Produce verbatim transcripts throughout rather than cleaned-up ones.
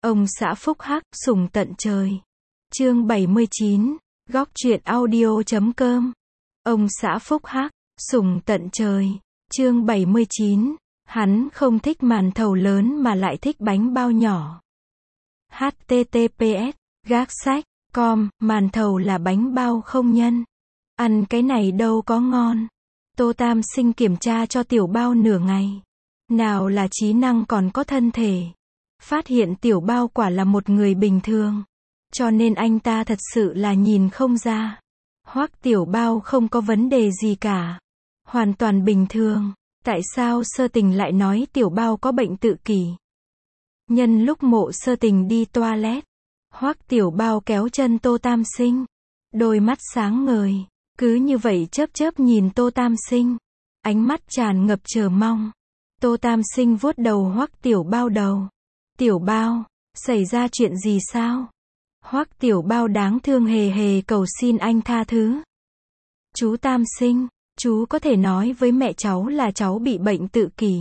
Ông xã phúc hắc, sủng tận trời. Chương bảy mươi chín, góc truyện audio chấm com. Ông xã phúc hắc, sủng tận trời. Chương bảy mươi chín, hắn không thích màn thầu lớn mà lại thích bánh bao nhỏ. H T T P S, gác sách, com, màn thầu là bánh bao không nhân. Ăn cái này đâu có ngon. Tô Tam Sinh kiểm tra cho tiểu bao nửa ngày. Nào là trí năng còn có thân thể. Phát hiện tiểu bao quả là một người bình thường. Cho nên anh ta thật sự là nhìn không ra. Hoắc tiểu bao không có vấn đề gì cả. Hoàn toàn bình thường. Tại sao Sơ Tình lại nói tiểu bao có bệnh tự kỷ? Nhân lúc Mộ Sơ Tình đi toilet, Hoắc tiểu bao kéo chân Tô Tam Sinh. Đôi mắt sáng ngời, cứ như vậy chớp chớp nhìn Tô Tam Sinh. Ánh mắt tràn ngập chờ mong. Tô Tam Sinh vuốt đầu Hoắc tiểu bao đầu. Tiểu bao, xảy ra chuyện gì sao? Hoắc tiểu bao đáng thương hề hề cầu xin anh tha thứ. Chú Tam Sinh, chú có thể nói với mẹ cháu là cháu bị bệnh tự kỷ.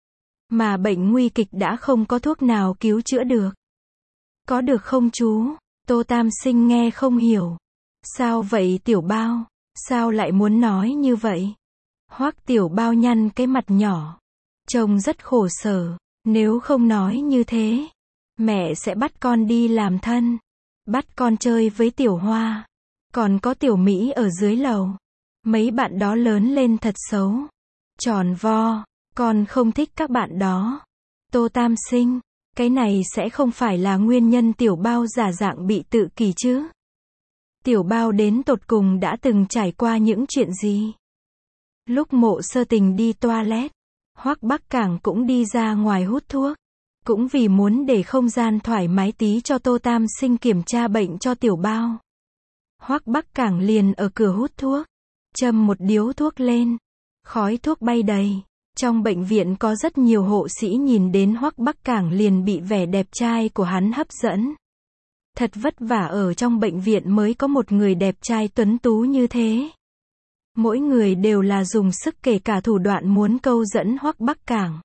Mà bệnh nguy kịch đã không có thuốc nào cứu chữa được. Có được không chú? Tô Tam Sinh nghe không hiểu. Sao vậy tiểu bao? Sao lại muốn nói như vậy? Hoắc tiểu bao nhăn cái mặt nhỏ. Trông rất khổ sở. Nếu không nói như thế, mẹ sẽ bắt con đi làm thân. Bắt con chơi với tiểu Hoa. Còn có tiểu Mỹ ở dưới lầu. Mấy bạn đó lớn lên thật xấu. Tròn vo. Con không thích các bạn đó. Tô Tam Sinh, cái này sẽ không phải là nguyên nhân tiểu bao giả dạng bị tự kỷ chứ? Tiểu bao đến tột cùng đã từng trải qua những chuyện gì? Lúc Mộ Sơ Tình đi toilet, Hoắc Bắc Cảng cũng đi ra ngoài hút thuốc. Cũng vì muốn để không gian thoải mái tí cho Tô Tam Sinh kiểm tra bệnh cho tiểu bao. Hoắc Bắc Cảng liền ở cửa hút thuốc. Châm một điếu thuốc lên. Khói thuốc bay đầy. Trong bệnh viện có rất nhiều hộ sĩ nhìn đến Hoắc Bắc Cảng liền bị vẻ đẹp trai của hắn hấp dẫn. Thật vất vả ở trong bệnh viện mới có một người đẹp trai tuấn tú như thế. Mỗi người đều là dùng sức kể cả thủ đoạn muốn câu dẫn Hoắc Bắc Cảng.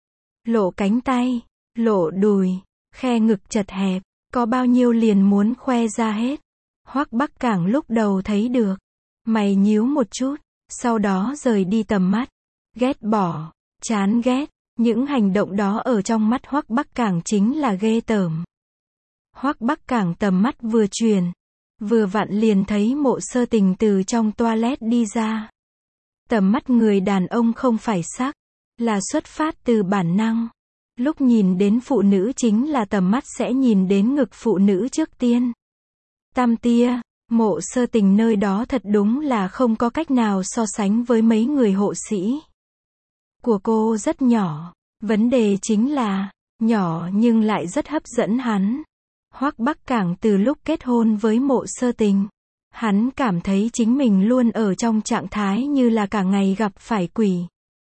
Lộ cánh tay, lộ đùi, khe ngực chật hẹp, có bao nhiêu liền muốn khoe ra hết. Hoắc Bắc Cảng lúc đầu thấy được, mày nhíu một chút, sau đó rời đi tầm mắt. Ghét bỏ, chán ghét, những hành động đó ở trong mắt Hoắc Bắc Cảng chính là ghê tởm. Hoắc Bắc Cảng tầm mắt vừa chuyển, vừa vặn liền thấy Mộ Sơ Tình từ trong toilet đi ra. Tầm mắt người đàn ông không phải sắc, là xuất phát từ bản năng. Lúc nhìn đến phụ nữ chính là tầm mắt sẽ nhìn đến ngực phụ nữ trước tiên. Tam tia, Mộ Sơ Tình nơi đó thật đúng là không có cách nào so sánh với mấy người hộ sĩ. Của cô rất nhỏ, vấn đề chính là, nhỏ nhưng lại rất hấp dẫn hắn. Hoắc Bắc Cảng từ lúc kết hôn với Mộ Sơ Tình, hắn cảm thấy chính mình luôn ở trong trạng thái như là cả ngày gặp phải quỷ.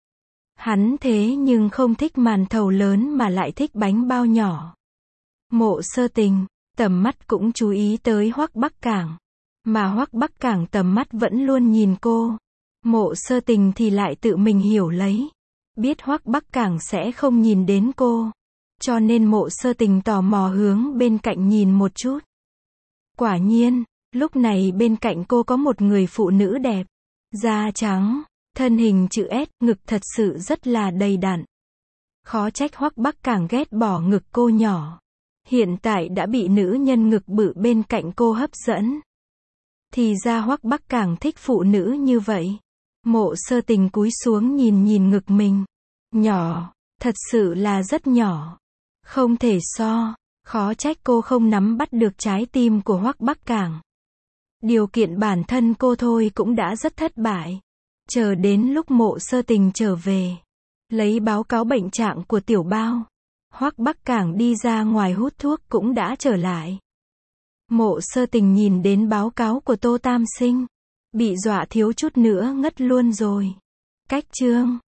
Hắn thế nhưng không thích màn thầu lớn mà lại thích bánh bao nhỏ. Mộ Sơ Tình, tầm mắt cũng chú ý tới Hoắc Bắc Cảng. Mà Hoắc Bắc Cảng tầm mắt vẫn luôn nhìn cô. Mộ Sơ Tình thì lại tự mình hiểu lấy. Biết Hoắc Bắc Cảng sẽ không nhìn đến cô. Cho nên Mộ Sơ Tình tò mò hướng bên cạnh nhìn một chút. Quả nhiên, lúc này bên cạnh cô có một người phụ nữ đẹp. Da trắng, thân hình chữ S, ngực thật sự rất là đầy đặn. Khó trách Hoắc Bắc Cảng ghét bỏ ngực cô nhỏ. Hiện tại đã bị nữ nhân ngực bự bên cạnh cô hấp dẫn. Thì ra Hoắc Bắc Cảng thích phụ nữ như vậy. Mộ Sơ Tình cúi xuống nhìn nhìn ngực mình. Nhỏ, thật sự là rất nhỏ. Không thể so, khó trách cô không nắm bắt được trái tim của Hoắc Bắc Cảng. Điều kiện bản thân cô thôi cũng đã rất thất bại. Chờ đến lúc Mộ Sơ Tình trở về, lấy báo cáo bệnh trạng của tiểu bao, Hoắc Bắc Cảng đi ra ngoài hút thuốc cũng đã trở lại. Mộ Sơ Tình nhìn đến báo cáo của Tô Tam Sinh, bị dọa thiếu chút nữa ngất luôn rồi. Cách chương